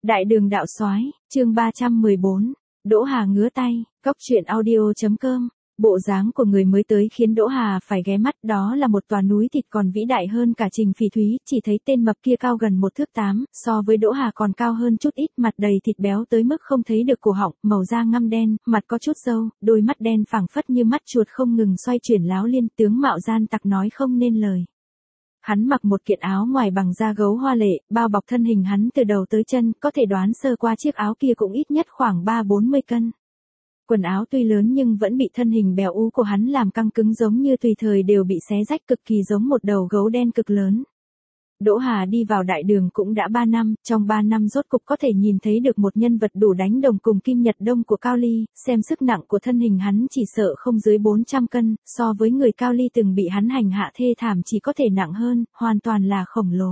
Đại đường đạo soái, chương 314, Đỗ Hà ngứa tay, Cóc truyện audio.com. Bộ dáng của người mới tới khiến Đỗ Hà phải ghé mắt, đó là một tòa núi thịt còn vĩ đại hơn cả Trình Phỉ Thúy, chỉ thấy tên mập kia cao gần 1 thước 8, so với Đỗ Hà còn cao hơn chút ít, mặt đầy thịt béo tới mức không thấy được cổ họng, màu da ngăm đen, mặt có chút râu, đôi mắt đen phẳng phất như mắt chuột không ngừng xoay chuyển láo liên, tướng mạo gian tặc nói không nên lời. Hắn mặc một kiện áo ngoài bằng da gấu hoa lệ, bao bọc thân hình hắn từ đầu tới chân, có thể đoán sơ qua chiếc áo kia cũng ít nhất khoảng 30-40 cân. Quần áo tuy lớn nhưng vẫn bị thân hình béo ú của hắn làm căng cứng giống như tùy thời đều bị xé rách, cực kỳ giống một đầu gấu đen cực lớn. Đỗ Hà đi vào đại đường cũng đã 3 năm, trong 3 năm rốt cục có thể nhìn thấy được một nhân vật đủ đánh đồng cùng Kim Nhật Đông của Cao Ly, xem sức nặng của thân hình hắn chỉ sợ không dưới 400 cân, so với người Cao Ly từng bị hắn hành hạ thê thảm chỉ có thể nặng hơn, hoàn toàn là khổng lồ.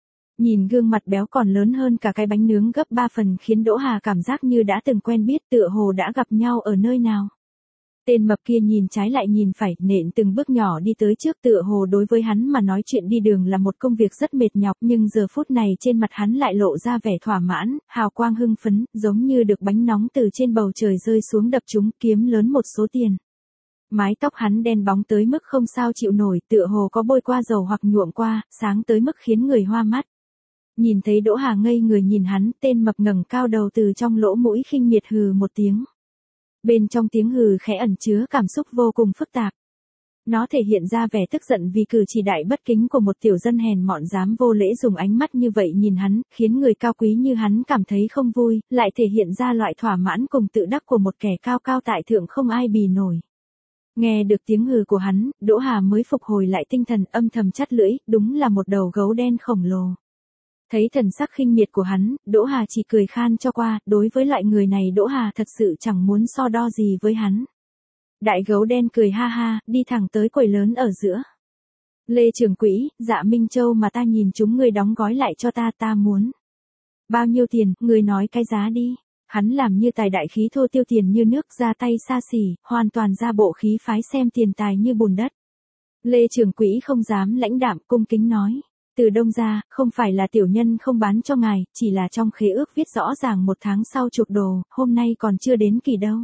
Nhìn gương mặt béo còn lớn hơn cả cái bánh nướng gấp 3 phần khiến Đỗ Hà cảm giác như đã từng quen biết, tựa hồ đã gặp nhau ở nơi nào. Tên mập kia nhìn trái lại nhìn phải, nện từng bước nhỏ đi tới trước, tựa hồ đối với hắn mà nói chuyện đi đường là một công việc rất mệt nhọc, nhưng giờ phút này trên mặt hắn lại lộ ra vẻ thỏa mãn, hào quang hưng phấn, giống như được bánh nóng từ trên bầu trời rơi xuống đập trúng, kiếm lớn một số tiền. Mái tóc hắn đen bóng tới mức không sao chịu nổi, tựa hồ có bôi qua dầu hoặc nhuộm qua, sáng tới mức khiến người hoa mắt. Nhìn thấy Đỗ Hà ngây người nhìn hắn, tên mập ngẩng cao đầu từ trong lỗ mũi khinh miệt hừ một tiếng. Bên trong tiếng hừ khẽ ẩn chứa cảm xúc vô cùng phức tạp. Nó thể hiện ra vẻ tức giận vì cử chỉ đại bất kính của một tiểu dân hèn mọn dám vô lễ dùng ánh mắt như vậy nhìn hắn, khiến người cao quý như hắn cảm thấy không vui, lại thể hiện ra loại thỏa mãn cùng tự đắc của một kẻ cao cao tại thượng không ai bì nổi. Nghe được tiếng hừ của hắn, Đỗ Hà mới phục hồi lại tinh thần, âm thầm chắt lưỡi, đúng là một đầu gấu đen khổng lồ. Thấy thần sắc khinh miệt của hắn, Đỗ Hà chỉ cười khan cho qua, đối với loại người này Đỗ Hà thật sự chẳng muốn so đo gì với hắn. Đại gấu đen cười ha ha, đi thẳng tới quầy lớn ở giữa. Lê trưởng quỹ, Dạ Minh Châu mà ta nhìn chúng người đóng gói lại cho ta muốn. Bao nhiêu tiền, người nói cái giá đi. Hắn làm như tài đại khí thô tiêu tiền như nước, ra tay xa xỉ, hoàn toàn ra bộ khí phái xem tiền tài như bùn đất. Lê trưởng quỹ không dám lãnh đạm, cung kính nói. Từ Đông ra, không phải là tiểu nhân không bán cho ngài, chỉ là trong khế ước viết rõ ràng 1 tháng sau chuộc đồ, hôm nay còn chưa đến kỳ đâu.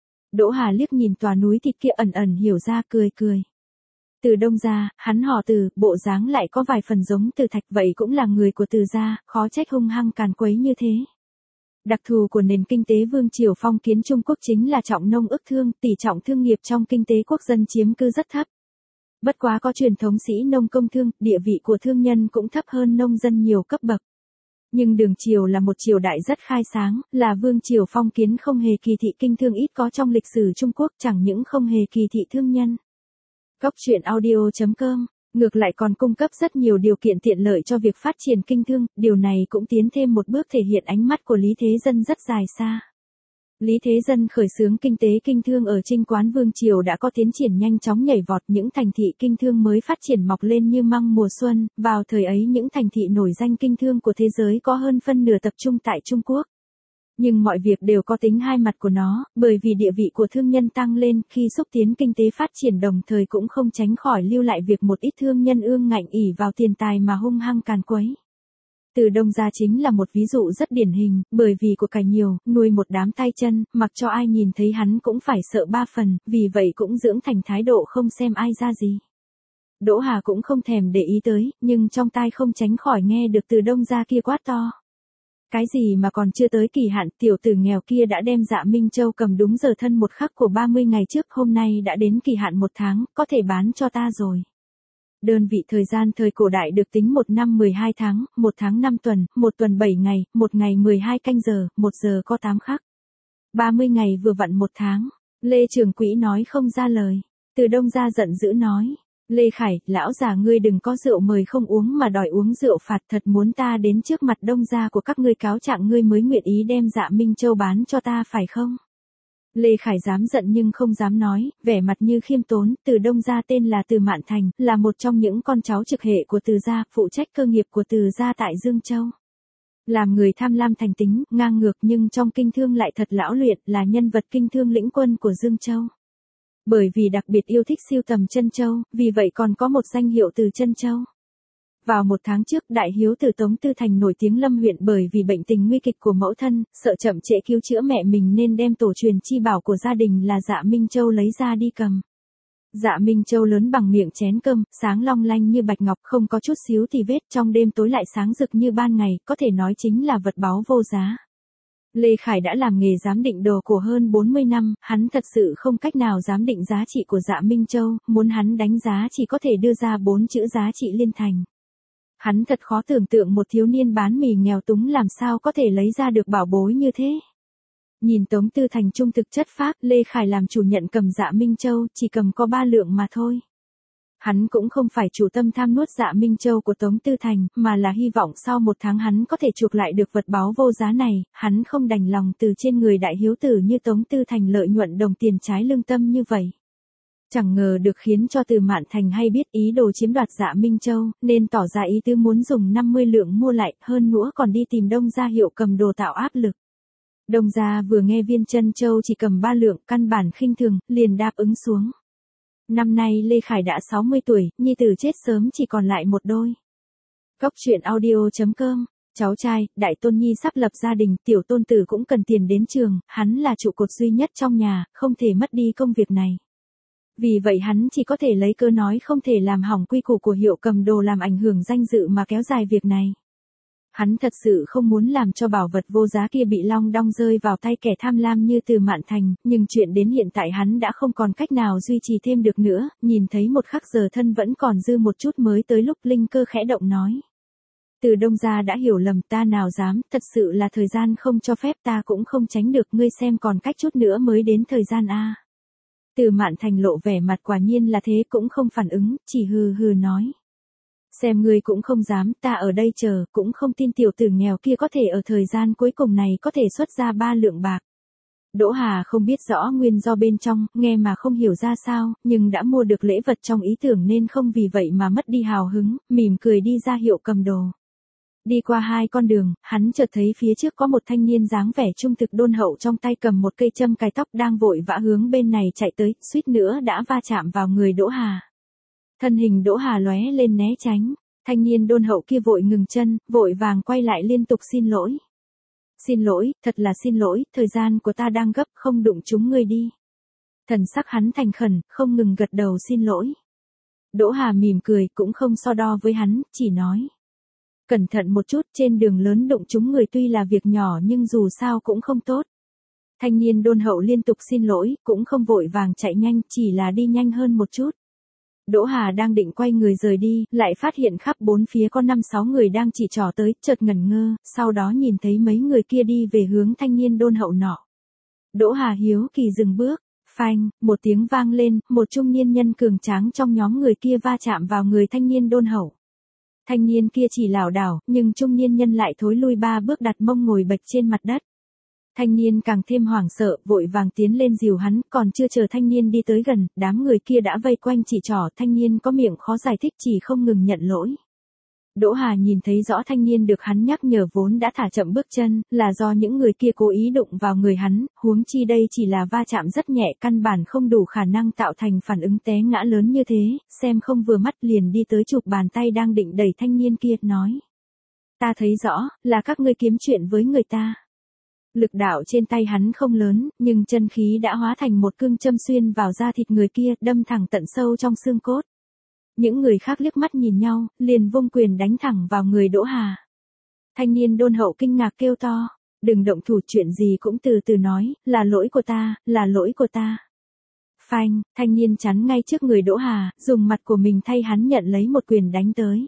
Đỗ Hà liếc nhìn tòa núi thịt kia ẩn ẩn hiểu ra, cười. Từ Đông ra, hắn họ Từ, bộ dáng lại có vài phần giống Từ Thạch, vậy cũng là người của Từ gia, khó trách hung hăng càn quấy như thế. Đặc thù của nền kinh tế vương triều phong kiến Trung Quốc chính là trọng nông ức thương, tỷ trọng thương nghiệp trong kinh tế quốc dân chiếm cứ rất thấp. Bất quá có truyền thống sĩ nông công thương, địa vị của thương nhân cũng thấp hơn nông dân nhiều cấp bậc. Nhưng Đường triều là một triều đại rất khai sáng, là vương triều phong kiến không hề kỳ thị kinh thương, ít có trong lịch sử Trung Quốc, chẳng những không hề kỳ thị thương nhân. Cóc truyện audio.com, ngược lại còn cung cấp rất nhiều điều kiện tiện lợi cho việc phát triển kinh thương, điều này cũng tiến thêm một bước thể hiện ánh mắt của Lý Thế Dân rất dài xa. Lý Thế Dân khởi xướng kinh tế kinh thương ở Trinh Quán Vương triều đã có tiến triển nhanh chóng nhảy vọt, những thành thị kinh thương mới phát triển mọc lên như măng mùa xuân, vào thời ấy những thành thị nổi danh kinh thương của thế giới có hơn phân nửa tập trung tại Trung Quốc. Nhưng mọi việc đều có tính hai mặt của nó, bởi vì địa vị của thương nhân tăng lên, khi xúc tiến kinh tế phát triển đồng thời cũng không tránh khỏi lưu lại việc một ít thương nhân ương ngạnh ỷ vào tiền tài mà hung hăng càn quấy. Từ Đông ra chính là một ví dụ rất điển hình, bởi vì của cải nhiều, nuôi một đám tay chân, mặc cho ai nhìn thấy hắn cũng phải sợ 3 phần, vì vậy cũng dưỡng thành thái độ không xem ai ra gì. Đỗ Hà cũng không thèm để ý tới, nhưng trong tai không tránh khỏi nghe được Từ Đông ra kia quát to. Cái gì mà còn chưa tới kỳ hạn, tiểu tử nghèo kia đã đem Dạ Minh Châu cầm đúng giờ thân 1 khắc của 30 ngày trước, hôm nay đã đến kỳ hạn 1 tháng, có thể bán cho ta rồi. Đơn vị thời gian thời cổ đại được tính 1 năm 12 tháng, 1 tháng 5 tuần, 1 tuần 7 ngày, 1 ngày 12 canh giờ, 1 giờ có 8 khắc. 30 ngày vừa vặn 1 tháng. Lê trưởng quỹ nói không ra lời. Từ Đông ra giận dữ nói. Lê Khải, lão già ngươi đừng có rượu mời không uống mà đòi uống rượu phạt, thật muốn ta đến trước mặt Đông gia của các ngươi cáo trạng ngươi mới nguyện ý đem Dạ Minh Châu bán cho ta phải không? Lê Khải dám giận nhưng không dám nói, vẻ mặt như khiêm tốn. Từ Đông gia tên là Từ Mạn Thành, là một trong những con cháu trực hệ của Từ gia, phụ trách cơ nghiệp của Từ gia tại Dương Châu. Làm người tham lam thành tính, ngang ngược nhưng trong kinh thương lại thật lão luyện, là nhân vật kinh thương lĩnh quân của Dương Châu. Bởi vì đặc biệt yêu thích sưu tầm chân châu, vì vậy còn có một danh hiệu Từ Chân Châu. Vào một tháng trước, đại hiếu tử Tống Tư Thành nổi tiếng Lâm huyện bởi vì bệnh tình nguy kịch của mẫu thân, sợ chậm trễ cứu chữa mẹ mình nên đem tổ truyền chi bảo của gia đình là Dạ Minh Châu lấy ra đi cầm. Dạ Minh Châu lớn bằng miệng chén cơm, sáng long lanh như bạch ngọc, không có chút xíu tì vết, trong đêm tối lại sáng rực như ban ngày, có thể nói chính là vật báu vô giá. Lê Khải đã làm nghề giám định đồ cổ hơn 40 năm, hắn thật sự không cách nào giám định giá trị của Dạ Minh Châu, muốn hắn đánh giá chỉ có thể đưa ra 4 chữ giá trị liên thành. Hắn thật khó tưởng tượng một thiếu niên bán mì nghèo túng làm sao có thể lấy ra được bảo bối như thế. Nhìn Tống Tư Thành trung thực chất phác, Lê Khải làm chủ nhận cầm Dạ Minh Châu, chỉ cầm có 3 lượng mà thôi. Hắn cũng không phải chủ tâm tham nuốt Dạ Minh Châu của Tống Tư Thành, mà là hy vọng sau 1 tháng hắn có thể chuộc lại được vật báu vô giá này, hắn không đành lòng từ trên người đại hiếu tử như Tống Tư Thành lợi nhuận đồng tiền trái lương tâm như vậy. Chẳng ngờ được khiến cho Từ Mạn Thành hay biết ý đồ chiếm đoạt Dạ Minh Châu, nên tỏ ra ý tứ muốn dùng 50 lượng mua lại, hơn nữa còn đi tìm Đông Gia Hiệu cầm đồ tạo áp lực. Đông Gia vừa nghe Viên Chân Châu chỉ cầm 3 lượng, căn bản khinh thường, liền đáp ứng xuống. Năm nay Lê Khải đã 60 tuổi, nhi tử chết sớm chỉ còn lại một đôi. Cốc truyện audio.com. Cháu trai, đại tôn nhi sắp lập gia đình, tiểu tôn tử cũng cần tiền đến trường, hắn là trụ cột duy nhất trong nhà, không thể mất đi công việc này. Vì vậy hắn chỉ có thể lấy cơ nói không thể làm hỏng quy củ của Hiệu cầm đồ làm ảnh hưởng danh dự mà kéo dài việc này. Hắn thật sự không muốn làm cho bảo vật vô giá kia bị long đong rơi vào tay kẻ tham lam như Từ Mạn Thành, nhưng chuyện đến hiện tại hắn đã không còn cách nào duy trì thêm được nữa, nhìn thấy một khắc giờ thân vẫn còn dư một chút mới tới lúc linh cơ khẽ động nói. Từ Đông Gia đã hiểu lầm, ta nào dám, thật sự là thời gian không cho phép, ta cũng không tránh được, ngươi xem còn cách chút nữa mới đến thời gian a. Từ Mạn Thành lộ vẻ mặt quả nhiên là thế, cũng không phản ứng, chỉ hừ hừ nói. Xem ngươi cũng không dám, ta ở đây chờ, cũng không tin tiểu tử nghèo kia có thể ở thời gian cuối cùng này có thể xuất ra 3 lượng bạc. Đỗ Hà không biết rõ nguyên do bên trong, nghe mà không hiểu ra sao, nhưng đã mua được lễ vật trong ý tưởng nên không vì vậy mà mất đi hào hứng, mỉm cười đi ra Hiệu cầm đồ. Đi qua 2 con đường, hắn chợt thấy phía trước có một thanh niên dáng vẻ trung thực đôn hậu trong tay cầm một cây châm cài tóc đang vội vã hướng bên này chạy tới, suýt nữa đã va chạm vào người Đỗ Hà. Thân hình Đỗ Hà lóe lên né tránh, thanh niên đôn hậu kia vội ngừng chân, vội vàng quay lại liên tục xin lỗi. Xin lỗi, thật là xin lỗi, thời gian của ta đang gấp, không đụng chúng ngươi đi. Thần sắc hắn thành khẩn, không ngừng gật đầu xin lỗi. Đỗ Hà mỉm cười, cũng không so đo với hắn, chỉ nói. Cẩn thận một chút, trên đường lớn đụng chúng người tuy là việc nhỏ nhưng dù sao cũng không tốt. Thanh niên đôn hậu liên tục xin lỗi, cũng không vội vàng chạy nhanh, chỉ là đi nhanh hơn một chút. Đỗ Hà đang định quay người rời đi, lại phát hiện khắp 4 phía có 5-6 người đang chỉ trỏ tới, chợt ngẩn ngơ, sau đó nhìn thấy mấy người kia đi về hướng thanh niên đôn hậu nọ. Đỗ Hà hiếu kỳ dừng bước, phanh, một tiếng vang lên, một trung niên nhân cường tráng trong nhóm người kia va chạm vào người thanh niên đôn hậu. Thanh niên kia chỉ lảo đảo, nhưng trung niên nhân lại thối lui 3 bước đặt mông ngồi bệt trên mặt đất. Thanh niên càng thêm hoảng sợ, vội vàng tiến lên dìu hắn, còn chưa chờ thanh niên đi tới gần, đám người kia đã vây quanh chỉ trỏ, thanh niên có miệng khó giải thích chỉ không ngừng nhận lỗi. Đỗ Hà nhìn thấy rõ thanh niên được hắn nhắc nhở vốn đã thả chậm bước chân, là do những người kia cố ý đụng vào người hắn, huống chi đây chỉ là va chạm rất nhẹ, căn bản không đủ khả năng tạo thành phản ứng té ngã lớn như thế, xem không vừa mắt liền đi tới chụp bàn tay đang định đẩy thanh niên kia, nói. Ta thấy rõ, là các ngươi kiếm chuyện với người ta. Lực đạo trên tay hắn không lớn, nhưng chân khí đã hóa thành một cương châm xuyên vào da thịt người kia, đâm thẳng tận sâu trong xương cốt. Những người khác liếc mắt nhìn nhau, liền vung quyền đánh thẳng vào người Đỗ Hà. Thanh niên đôn hậu kinh ngạc kêu to, đừng động thủ, chuyện gì cũng từ từ nói, là lỗi của ta, là lỗi của ta. Phanh, thanh niên chắn ngay trước người Đỗ Hà, dùng mặt của mình thay hắn nhận lấy một quyền đánh tới.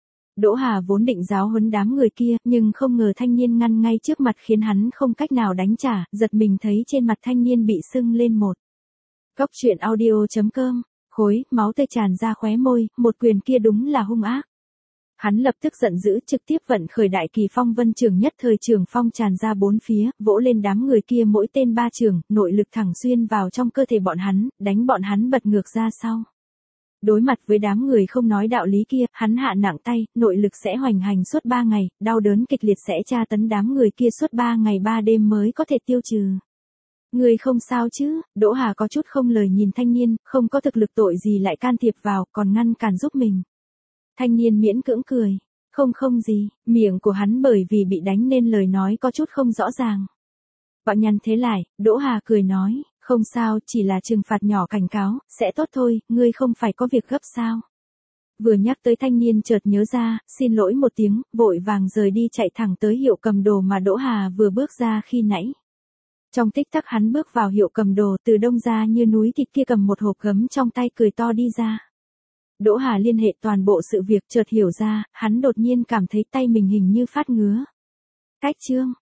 Đỗ Hà vốn định giáo huấn đám người kia, nhưng không ngờ thanh niên ngăn ngay trước mặt khiến hắn không cách nào đánh trả, giật mình thấy trên mặt thanh niên bị sưng lên một. Cốc truyện audio.com, khối, máu tươi tràn ra khóe môi, một quyền kia đúng là hung ác. Hắn lập tức giận dữ, trực tiếp vận khởi đại kỳ phong vân trường, nhất thời trường phong tràn ra 4 phía, vỗ lên đám người kia mỗi tên 3 trường, nội lực thẳng xuyên vào trong cơ thể bọn hắn, đánh bọn hắn bật ngược ra sau. Đối mặt với đám người không nói đạo lý kia, hắn hạ nặng tay, nội lực sẽ hoành hành suốt 3 ngày, đau đớn kịch liệt sẽ tra tấn đám người kia suốt 3 ngày 3 đêm mới có thể tiêu trừ. Người không sao chứ? Đỗ Hà có chút không lời nhìn thanh niên, không có thực lực tội gì lại can thiệp vào, còn ngăn cản giúp mình. Thanh niên miễn cưỡng cười. Không không gì, miệng của hắn bởi vì bị đánh nên lời nói có chút không rõ ràng. Võ nhăn thế lại, Đỗ Hà cười nói, không sao, chỉ là trừng phạt nhỏ cảnh cáo, sẽ tốt thôi, ngươi không phải có việc gấp sao. Vừa nhắc tới thanh niên chợt nhớ ra, xin lỗi một tiếng, vội vàng rời đi chạy thẳng tới hiệu cầm đồ mà Đỗ Hà vừa bước ra khi nãy. Trong tích tắc hắn bước vào hiệu cầm đồ, từ đông ra như núi thịt kia cầm một hộp gấm trong tay cười to đi ra. Đỗ Hà liên hệ toàn bộ sự việc chợt hiểu ra, hắn đột nhiên cảm thấy tay mình hình như phát ngứa. Cách chương